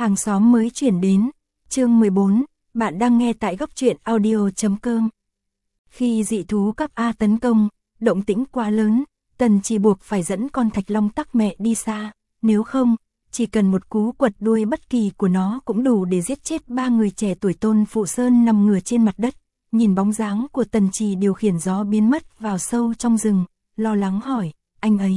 Hàng xóm mới chuyển đến, chương 14, bạn đang nghe tại góc truyện audio.com. Khi dị thú cấp A tấn công, động tĩnh quá lớn, Tần Chỉ buộc phải dẫn con Thạch Long Tắc mẹ đi xa, nếu không, chỉ cần một cú quật đuôi bất kỳ của nó cũng đủ để giết chết 3 người trẻ tuổi. Tôn Phụ Sơn nằm ngửa trên mặt đất, nhìn bóng dáng của Tần Chỉ điều khiển gió biến mất vào sâu trong rừng, lo lắng hỏi, anh ấy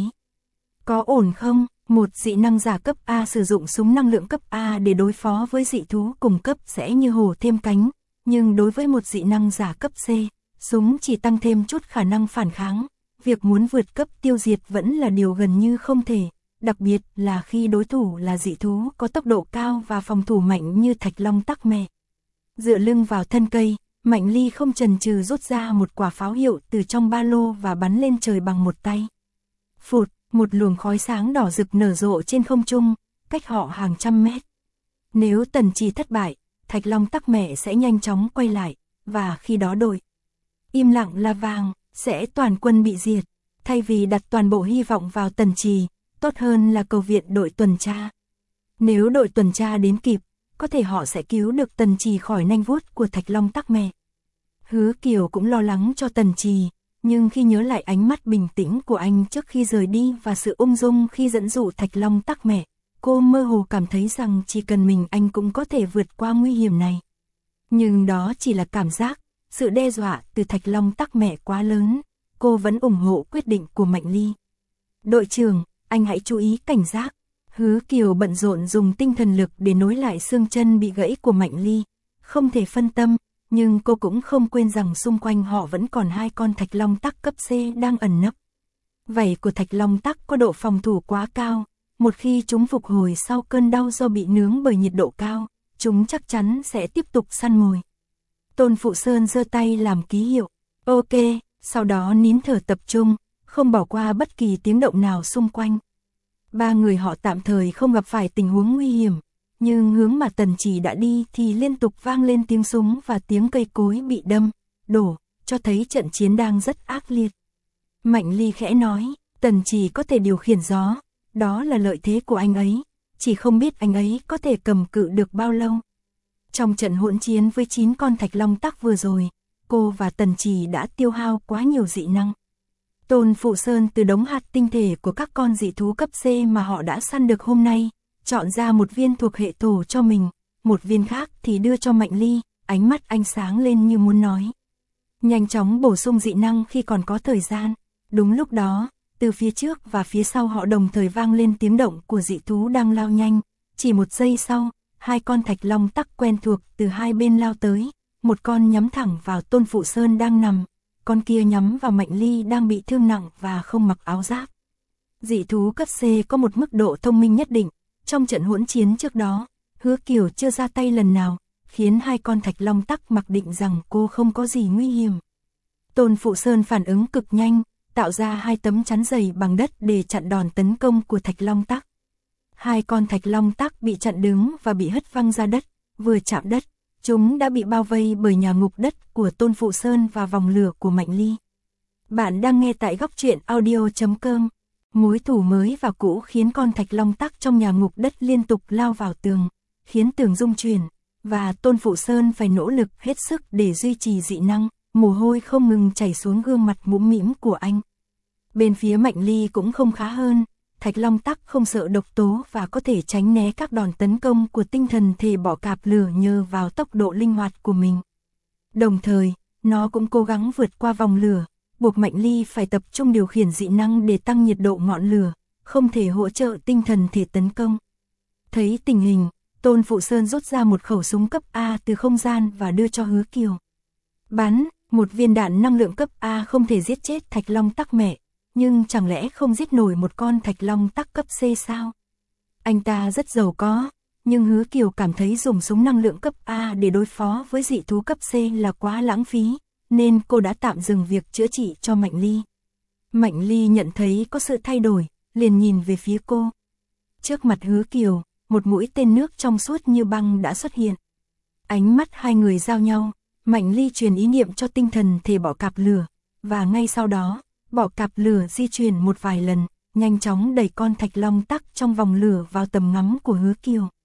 có ổn không? Một dị năng giả cấp A sử dụng súng năng lượng cấp A để đối phó với dị thú cùng cấp sẽ như hổ thêm cánh, nhưng đối với một dị năng giả cấp C, súng chỉ tăng thêm chút khả năng phản kháng, việc muốn vượt cấp tiêu diệt vẫn là điều gần như không thể, đặc biệt là khi đối thủ là dị thú có tốc độ cao và phòng thủ mạnh như Thạch Long Tắc mẹ. Dựa lưng vào thân cây, Mạnh Ly không chần chừ rút ra một quả pháo hiệu từ trong ba lô và bắn lên trời bằng một tay. Phụt, một luồng khói sáng đỏ rực nở rộ trên không trung, cách họ hàng trăm mét. Nếu Tần Chỉ thất bại, Thạch Long Tắc mẹ sẽ nhanh chóng quay lại, và khi đó đội im lặng là vàng, sẽ toàn quân bị diệt. Thay vì đặt toàn bộ hy vọng vào Tần Chỉ, tốt hơn là cầu viện đội tuần tra. Nếu đội tuần tra đến kịp, có thể họ sẽ cứu được Tần Chỉ khỏi nanh vuốt của Thạch Long Tắc mẹ. Hứa Kiều cũng lo lắng cho Tần Chỉ, nhưng khi nhớ lại ánh mắt bình tĩnh của anh trước khi rời đi và sự ung dung khi dẫn dụ Thạch Long Tắc mẹ, cô mơ hồ cảm thấy rằng chỉ cần mình anh cũng có thể vượt qua nguy hiểm này. Nhưng đó chỉ là cảm giác, sự đe dọa từ Thạch Long Tắc mẹ quá lớn, cô vẫn ủng hộ quyết định của Mạnh Ly. Đội trưởng, anh hãy chú ý cảnh giác. Hứa Kiều bận rộn dùng tinh thần lực để nối lại xương chân bị gãy của Mạnh Ly, không thể phân tâm. Nhưng cô cũng không quên rằng xung quanh họ vẫn còn 2 con Thạch Long Tắc cấp C đang ẩn nấp. Vảy của Thạch Long Tắc có độ phòng thủ quá cao, một khi chúng phục hồi sau cơn đau do bị nướng bởi nhiệt độ cao, chúng chắc chắn sẽ tiếp tục săn mồi. Tôn Phụ Sơn giơ tay làm ký hiệu, ok, sau đó nín thở tập trung, không bỏ qua bất kỳ tiếng động nào xung quanh. 3 người họ tạm thời không gặp phải tình huống nguy hiểm. Nhưng hướng mà Tần Chỉ đã đi thì liên tục vang lên tiếng súng và tiếng cây cối bị đâm, đổ, cho thấy trận chiến đang rất ác liệt. Mạnh Ly khẽ nói, Tần Chỉ có thể điều khiển gió, đó là lợi thế của anh ấy, chỉ không biết anh ấy có thể cầm cự được bao lâu. Trong trận hỗn chiến với 9 con Thạch Long Tắc vừa rồi, cô và Tần Chỉ đã tiêu hao quá nhiều dị năng. Tôn Phụ Sơn từ đống hạt tinh thể của các con dị thú cấp C mà họ đã săn được hôm nay, chọn ra một viên thuộc hệ thổ cho mình, một viên khác thì đưa cho Mạnh Ly, ánh mắt anh sáng lên như muốn nói. Nhanh chóng bổ sung dị năng khi còn có thời gian. Đúng lúc đó, từ phía trước và phía sau họ đồng thời vang lên tiếng động của dị thú đang lao nhanh. Chỉ một giây sau, 2 con Thạch Long Tắc quen thuộc từ hai bên lao tới, một con nhắm thẳng vào Tôn Phụ Sơn đang nằm, con kia nhắm vào Mạnh Ly đang bị thương nặng và không mặc áo giáp. Dị thú cấp C có một mức độ thông minh nhất định. Trong trận hỗn chiến trước đó, Hứa Kiều chưa ra tay lần nào, khiến 2 con Thạch Long Tắc mặc định rằng cô không có gì nguy hiểm. Tôn Phụ Sơn phản ứng cực nhanh, tạo ra 2 tấm chắn dày bằng đất để chặn đòn tấn công của Thạch Long Tắc. 2 con Thạch Long Tắc bị chặn đứng và bị hất văng ra đất, vừa chạm đất, chúng đã bị bao vây bởi nhà ngục đất của Tôn Phụ Sơn và vòng lửa của Mạnh Ly. Bạn đang nghe tại góc truyện audio.com. Mối thù mới và cũ khiến con Thạch Long Tắc trong nhà ngục đất liên tục lao vào tường, khiến tường rung chuyển, và Tôn Phụ Sơn phải nỗ lực hết sức để duy trì dị năng, mồ hôi không ngừng chảy xuống gương mặt mũm mĩm của anh. Bên phía Mạnh Ly cũng không khá hơn, Thạch Long Tắc không sợ độc tố và có thể tránh né các đòn tấn công của tinh thần thể bọ cạp lửa nhờ vào tốc độ linh hoạt của mình. Đồng thời, nó cũng cố gắng vượt qua vòng lửa, buộc Mạnh Ly phải tập trung điều khiển dị năng để tăng nhiệt độ ngọn lửa, không thể hỗ trợ tinh thần thể tấn công. Thấy tình hình, Tôn Phụ Sơn rút ra một khẩu súng cấp A từ không gian và đưa cho Hứa Kiều. Bắn, một viên đạn năng lượng cấp A không thể giết chết Thạch Long Tắc mẹ, nhưng chẳng lẽ không giết nổi một con Thạch Long Tắc cấp C sao? Anh ta rất giàu có, nhưng Hứa Kiều cảm thấy dùng súng năng lượng cấp A để đối phó với dị thú cấp C là quá lãng phí, nên cô đã tạm dừng việc chữa trị cho Mạnh Ly. Mạnh Ly nhận thấy có sự thay đổi, liền nhìn về phía cô. Trước mặt Hứa Kiều, một mũi tên nước trong suốt như băng đã xuất hiện. Ánh mắt hai người giao nhau, Mạnh Ly truyền ý niệm cho tinh thần thể bọ cạp lửa, và ngay sau đó, bọ cạp lửa di chuyển một vài lần, nhanh chóng đẩy con Thạch Long Tắc trong vòng lửa vào tầm ngắm của Hứa Kiều.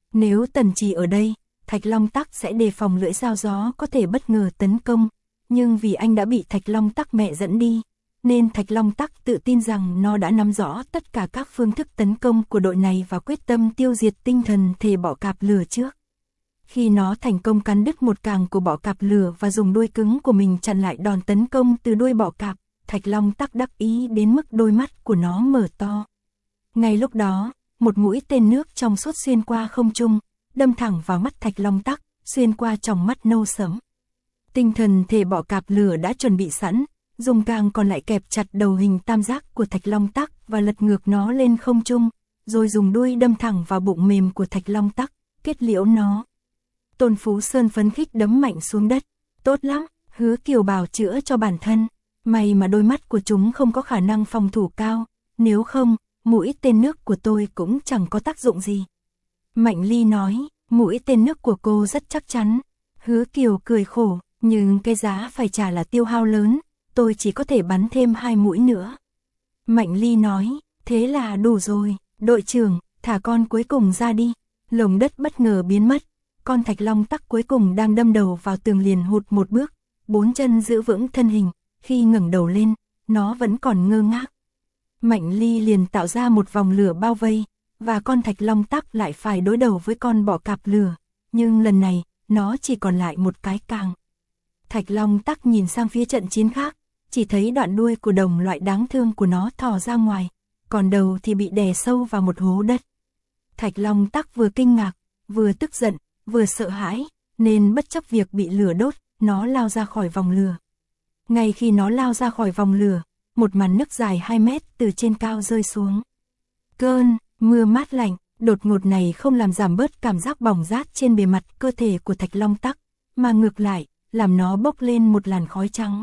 Nếu Tần Trì ở đây, Thạch Long Tắc sẽ đề phòng lưỡi dao gió có thể bất ngờ tấn công, nhưng vì anh đã bị Thạch Long Tắc mẹ dẫn đi, nên Thạch Long Tắc tự tin rằng nó đã nắm rõ tất cả các phương thức tấn công của đội này và quyết tâm tiêu diệt tinh thần thể bọ cạp lửa trước. Khi nó thành công cắn đứt một càng của bọ cạp lửa và dùng đuôi cứng của mình chặn lại đòn tấn công từ đuôi bọ cạp, Thạch Long Tắc đắc ý đến mức đôi mắt của nó mở to. Ngay lúc đó, một mũi tên nước trong suốt xuyên qua không trung, đâm thẳng vào mắt Thạch Long Tắc, xuyên qua tròng mắt nâu sẫm. Tinh thần thể bọ cạp lửa đã chuẩn bị sẵn, dùng càng còn lại kẹp chặt đầu hình tam giác của Thạch Long Tắc và lật ngược nó lên không trung, rồi dùng đuôi đâm thẳng vào bụng mềm của Thạch Long Tắc, kết liễu nó. Tôn Phú Sơn phấn khích đấm mạnh xuống đất. Tốt lắm, Hứa Kiều bào chữa cho bản thân. May mà đôi mắt của chúng không có khả năng phòng thủ cao, nếu không, mũi tên nước của tôi cũng chẳng có tác dụng gì. Mạnh Ly nói, mũi tên nước của cô rất chắc chắn. Hứa Kiều cười khổ, nhưng cái giá phải trả là tiêu hao lớn, tôi chỉ có thể bắn thêm 2 mũi nữa. Mạnh Ly nói, thế là đủ rồi, đội trưởng, thả con cuối cùng ra đi. Lồng đất bất ngờ biến mất, con Thạch Long Tắc cuối cùng đang đâm đầu vào tường liền hụt một bước, 4 chân giữ vững thân hình, khi ngẩng đầu lên, nó vẫn còn ngơ ngác. Mạnh Ly liền tạo ra một vòng lửa bao vây, và con Thạch Long Tắc lại phải đối đầu với con bọ cạp lửa, nhưng lần này, nó chỉ còn lại một cái càng. Thạch Long Tắc nhìn sang phía trận chiến khác, chỉ thấy đoạn đuôi của đồng loại đáng thương của nó thò ra ngoài, còn đầu thì bị đè sâu vào một hố đất. Thạch Long Tắc vừa kinh ngạc, vừa tức giận, vừa sợ hãi, nên bất chấp việc bị lửa đốt, nó lao ra khỏi vòng lửa. Ngay khi nó lao ra khỏi vòng lửa, một màn nước dài 2 mét từ trên cao rơi xuống. Cơn mưa mát lạnh, đột ngột này không làm giảm bớt cảm giác bỏng rát trên bề mặt cơ thể của Thạch Long Tắc, mà ngược lại, làm nó bốc lên một làn khói trắng.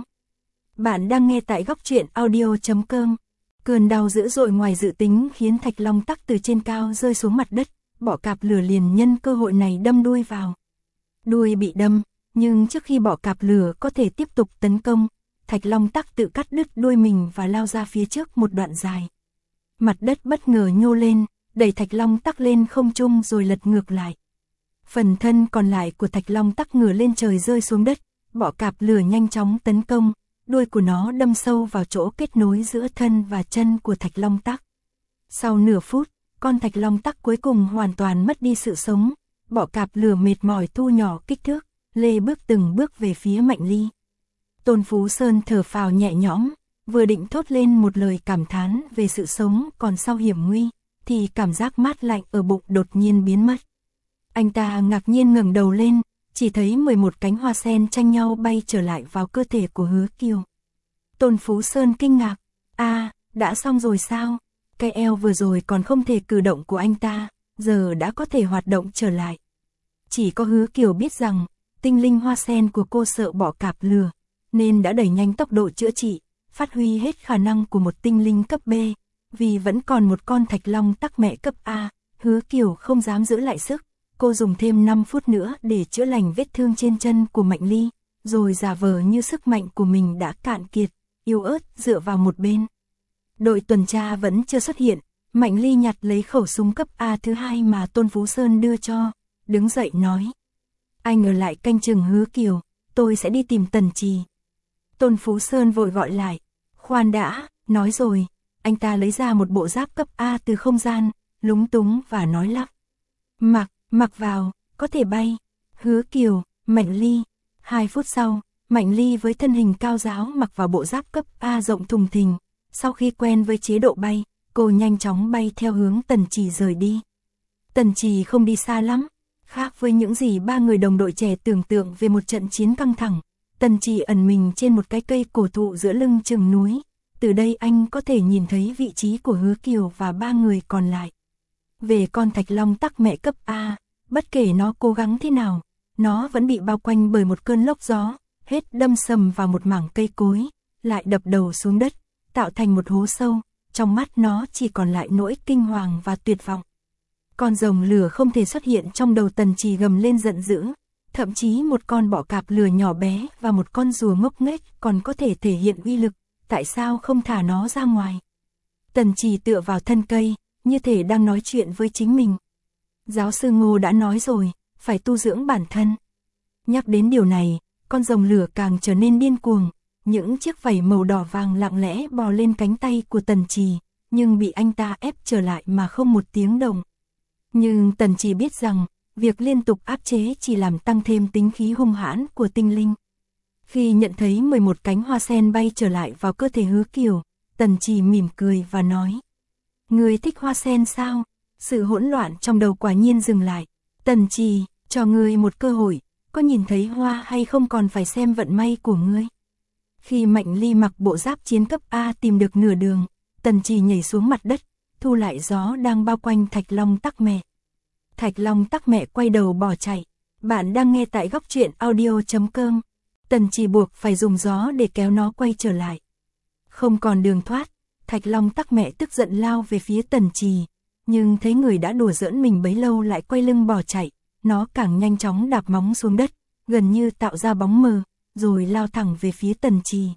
Bạn đang nghe tại góc truyện audio.com. Cơn đau dữ dội ngoài dự tính khiến Thạch Long Tắc từ trên cao rơi xuống mặt đất, bọ cạp lửa liền nhân cơ hội này đâm đuôi vào. Đuôi bị đâm, nhưng trước khi bọ cạp lửa có thể tiếp tục tấn công, Thạch Long Tắc tự cắt đứt đuôi mình và lao ra phía trước một đoạn dài. Mặt đất bất ngờ nhô lên, đẩy Thạch Long Tắc lên không trung rồi lật ngược lại. Phần thân còn lại của Thạch Long Tắc ngửa lên trời rơi xuống đất, bọ cạp lửa nhanh chóng tấn công, đuôi của nó đâm sâu vào chỗ kết nối giữa thân và chân của Thạch Long Tắc. Sau nửa phút, con Thạch Long Tắc cuối cùng hoàn toàn mất đi sự sống, bọ cạp lửa mệt mỏi thu nhỏ kích thước, lê bước từng bước về phía Mạnh Ly. Tôn Phú Sơn thở phào nhẹ nhõm, vừa định thốt lên một lời cảm thán về sự sống còn sau hiểm nguy, thì cảm giác mát lạnh ở bụng đột nhiên biến mất. Anh ta ngạc nhiên ngẩng đầu lên, chỉ thấy 11 cánh hoa sen tranh nhau bay trở lại vào cơ thể của Hứa Kiều. Tôn Phú Sơn kinh ngạc, đã xong rồi sao? Cái eo vừa rồi còn không thể cử động của anh ta, giờ đã có thể hoạt động trở lại. Chỉ có Hứa Kiều biết rằng, tinh linh hoa sen của cô sợ bọ cạp lửa, nên đã đẩy nhanh tốc độ chữa trị, phát huy hết khả năng của một tinh linh cấp B, vì vẫn còn một con Thạch Long Tắc mẹ cấp A, Hứa Kiều không dám giữ lại sức, cô dùng thêm 5 phút nữa để chữa lành vết thương trên chân của Mạnh Ly, rồi giả vờ như sức mạnh của mình đã cạn kiệt, yếu ớt dựa vào một bên. Đội tuần tra vẫn chưa xuất hiện, Mạnh Ly nhặt lấy khẩu súng cấp A thứ 2 mà Tôn Phú Sơn đưa cho, đứng dậy nói: "Anh ở lại canh chừng Hứa Kiều, tôi sẽ đi tìm Tần Trì." Tôn Phú Sơn vội gọi lại: "Khoan đã." Nói rồi, anh ta lấy ra một bộ giáp cấp A từ không gian, lúng túng và nói lắp: Mặc vào, có thể bay." Hứa Kiều, Mạnh Ly. 2 phút sau, Mạnh Ly với thân hình cao ráo mặc vào bộ giáp cấp A rộng thùng thình. Sau khi quen với chế độ bay, cô nhanh chóng bay theo hướng Tần Trì rời đi. Tần Trì không đi xa lắm, khác với những gì 3 người đồng đội trẻ tưởng tượng về một trận chiến căng thẳng. Tần Trì ẩn mình trên một cái cây cổ thụ giữa lưng chừng núi. Từ đây anh có thể nhìn thấy vị trí của Hứa Kiều và 3 người còn lại. Về con Thạch Long Tắc mẹ cấp A, bất kể nó cố gắng thế nào, nó vẫn bị bao quanh bởi một cơn lốc gió, hết đâm sầm vào một mảng cây cối, lại đập đầu xuống đất, tạo thành một hố sâu, trong mắt nó chỉ còn lại nỗi kinh hoàng và tuyệt vọng. Con rồng lửa không thể xuất hiện trong đầu Tần Trì gầm lên giận dữ, thậm chí một con bọ cạp lửa nhỏ bé và một con rùa ngốc nghếch còn có thể thể hiện uy lực, tại sao không thả nó ra ngoài? Tần Trì tựa vào thân cây, như thể đang nói chuyện với chính mình. Giáo sư Ngô đã nói rồi, phải tu dưỡng bản thân. Nhắc đến điều này, con rồng lửa càng trở nên điên cuồng, những chiếc vảy màu đỏ vàng lặng lẽ bò lên cánh tay của Tần Trì, nhưng bị anh ta ép trở lại mà không một tiếng động. Nhưng Tần Trì biết rằng, việc liên tục áp chế chỉ làm tăng thêm tính khí hung hãn của tinh linh. Khi nhận thấy 11 cánh hoa sen bay trở lại vào cơ thể Hứa Kiều, Tần Trì mỉm cười và nói: "Ngươi thích hoa sen sao?" Sự hỗn loạn trong đầu quả nhiên dừng lại. "Tần Trì, cho ngươi một cơ hội, có nhìn thấy hoa hay không còn phải xem vận may của ngươi." Khi Mạnh Ly mặc bộ giáp chiến cấp A tìm được nửa đường, Tần Trì nhảy xuống mặt đất, thu lại gió đang bao quanh Thạch Long Tắc Mẹ. Thạch Long Tắc Mẹ quay đầu bỏ chạy. Bạn đang nghe tại góc truyện audio.com. Tần Trì buộc phải dùng gió để kéo nó quay trở lại. Không còn đường thoát, Thạch Long Tắc Mẹ tức giận lao về phía Tần Trì, nhưng thấy người đã đùa giỡn mình bấy lâu lại quay lưng bỏ chạy, nó càng nhanh chóng đạp móng xuống đất, gần như tạo ra bóng mờ, rồi lao thẳng về phía Tần Trì.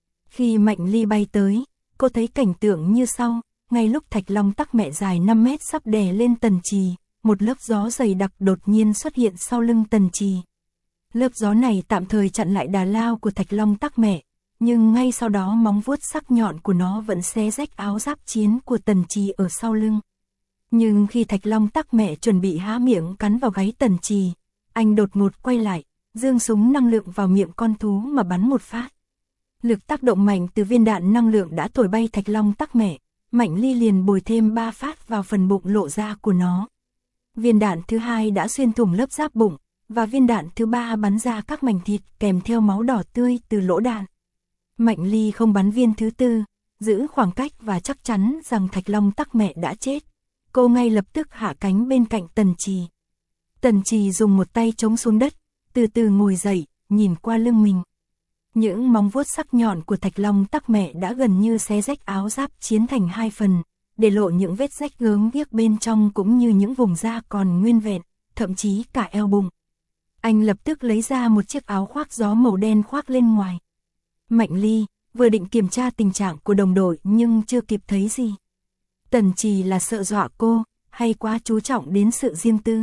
Khi Mạnh Ly bay tới, cô thấy cảnh tượng như sau, ngay lúc Thạch Long Tắc Mẹ dài 5 mét sắp đè lên Tần Trì, một lớp gió dày đặc đột nhiên xuất hiện sau lưng Tần Trì. Lớp gió này tạm thời chặn lại đà lao của Thạch Long Tắc Mẹ, nhưng ngay sau đó móng vuốt sắc nhọn của nó vẫn xé rách áo giáp chiến của Tần Trì ở sau lưng. Nhưng khi Thạch Long Tắc Mẹ chuẩn bị há miệng cắn vào gáy Tần Trì, anh đột ngột quay lại, giương súng năng lượng vào miệng con thú mà bắn một phát. Lực tác động mạnh từ viên đạn năng lượng đã thổi bay Thạch Long Tắc Mẹ, Mạnh Ly liền bồi thêm 3 phát vào phần bụng lộ ra của nó. Viên đạn thứ hai đã xuyên thủng lớp giáp bụng, và viên đạn thứ ba bắn ra các mảnh thịt kèm theo máu đỏ tươi từ lỗ đạn. Mạnh Ly không bắn viên thứ tư, giữ khoảng cách và chắc chắn rằng Thạch Long Tắc Mẹ đã chết. Cô ngay lập tức hạ cánh bên cạnh Tần Trì. Tần Trì dùng một tay chống xuống đất, từ từ ngồi dậy, nhìn qua lưng mình. Những móng vuốt sắc nhọn của Thạch Long Tắc Mẹ đã gần như xé rách áo giáp chiến thành 2 phần, để lộ những vết rách gớm ghiếc bên trong cũng như những vùng da còn nguyên vẹn, thậm chí cả eo bụng. Anh lập tức lấy ra một chiếc áo khoác gió màu đen khoác lên ngoài. Mạnh Ly vừa định kiểm tra tình trạng của đồng đội nhưng chưa kịp thấy gì. Tần Trì là sợ dọa cô, hay quá chú trọng đến sự riêng tư.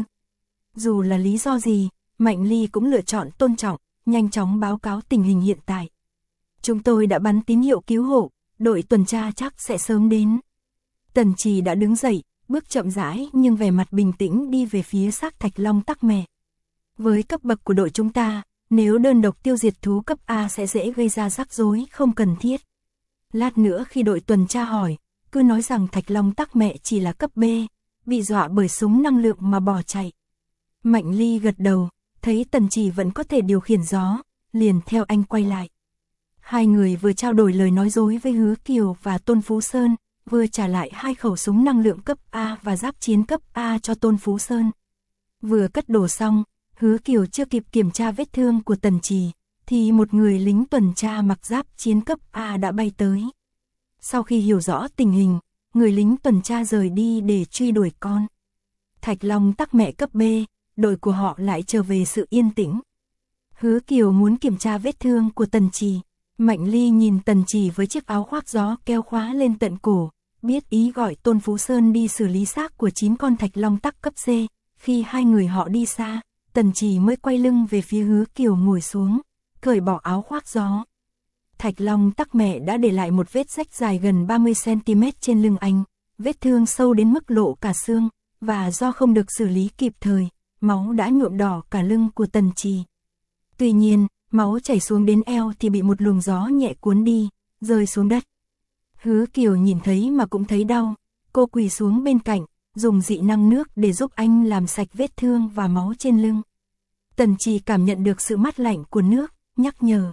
Dù là lý do gì, Mạnh Ly cũng lựa chọn tôn trọng, nhanh chóng báo cáo tình hình hiện tại. "Chúng tôi đã bắn tín hiệu cứu hộ, đội tuần tra chắc sẽ sớm đến." Tần Trì đã đứng dậy, bước chậm rãi nhưng vẻ mặt bình tĩnh đi về phía xác Thạch Long Tắc Mẹ. "Với cấp bậc của đội chúng ta, nếu đơn độc tiêu diệt thú cấp A sẽ dễ gây ra rắc rối không cần thiết. Lát nữa khi đội tuần tra hỏi, cứ nói rằng Thạch Long Tắc Mẹ chỉ là cấp B, bị dọa bởi súng năng lượng mà bỏ chạy." Mạnh Ly gật đầu, thấy Tần Trì vẫn có thể điều khiển gió, liền theo anh quay lại. Hai người vừa trao đổi lời nói dối với Hứa Kiều và Tôn Phú Sơn, vừa trả lại 2 khẩu súng năng lượng cấp A và giáp chiến cấp A cho Tôn Phú Sơn. Vừa cất đồ xong, Hứa Kiều chưa kịp kiểm tra vết thương của Tần Trì, thì một người lính tuần tra mặc giáp chiến cấp A đã bay tới. Sau khi hiểu rõ tình hình, người lính tuần tra rời đi để truy đuổi con. Thạch Long Tắc Mẹ cấp B, đội của họ lại trở về sự yên tĩnh. Hứa Kiều muốn kiểm tra vết thương của Tần Trì. Mạnh Ly nhìn Tần Trì với chiếc áo khoác gió keo khóa lên tận cổ, biết ý gọi Tôn Phú Sơn đi xử lý xác của 9 con Thạch Long Tắc cấp C. Khi hai người họ đi xa, Tần Trì mới quay lưng về phía Hứa Kiều ngồi xuống, cởi bỏ áo khoác gió. Thạch Long Tắc Mẹ đã để lại một vết rách dài gần 30 cm trên lưng anh, vết thương sâu đến mức lộ cả xương, và do không được xử lý kịp thời, máu đã nhuộm đỏ cả lưng của Tần Trì. Tuy nhiên, máu chảy xuống đến eo thì bị một luồng gió nhẹ cuốn đi, rơi xuống đất. Hứa Kiều nhìn thấy mà cũng thấy đau, cô quỳ xuống bên cạnh, dùng dị năng nước để giúp anh làm sạch vết thương và máu trên lưng. Tần Trì cảm nhận được sự mát lạnh của nước, nhắc nhở.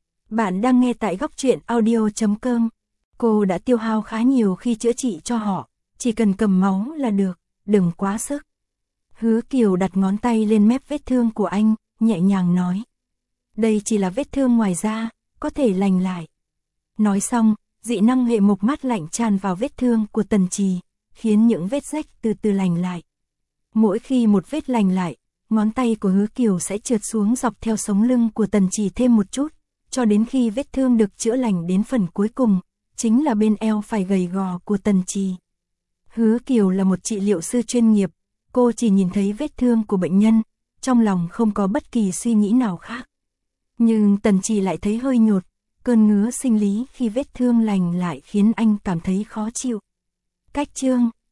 Bạn đang nghe tại góc truyện audio.com. Cô đã tiêu hao khá nhiều khi chữa trị cho họ, chỉ cần cầm máu là được, đừng quá sức. Hứa Kiều đặt ngón tay lên mép vết thương của anh, nhẹ nhàng nói. Đây chỉ là vết thương ngoài da, có thể lành lại. Nói xong, dị năng hệ mộc mát lạnh tràn vào vết thương của Tần Trì, khiến những vết rách từ từ lành lại. Mỗi khi một vết lành lại, ngón tay của Hứa Kiều sẽ trượt xuống dọc theo sống lưng của Tần Trì thêm một chút, cho đến khi vết thương được chữa lành đến phần cuối cùng, chính là bên eo phải gầy gò của Tần Trì. Hứa Kiều là một trị liệu sư chuyên nghiệp, Cô chỉ nhìn thấy vết thương của bệnh nhân, trong lòng không có bất kỳ suy nghĩ nào khác. Nhưng Tần Chỉ lại thấy hơi nhột, cơn ngứa sinh lý khi vết thương lành lại khiến anh cảm thấy khó chịu. Cách chương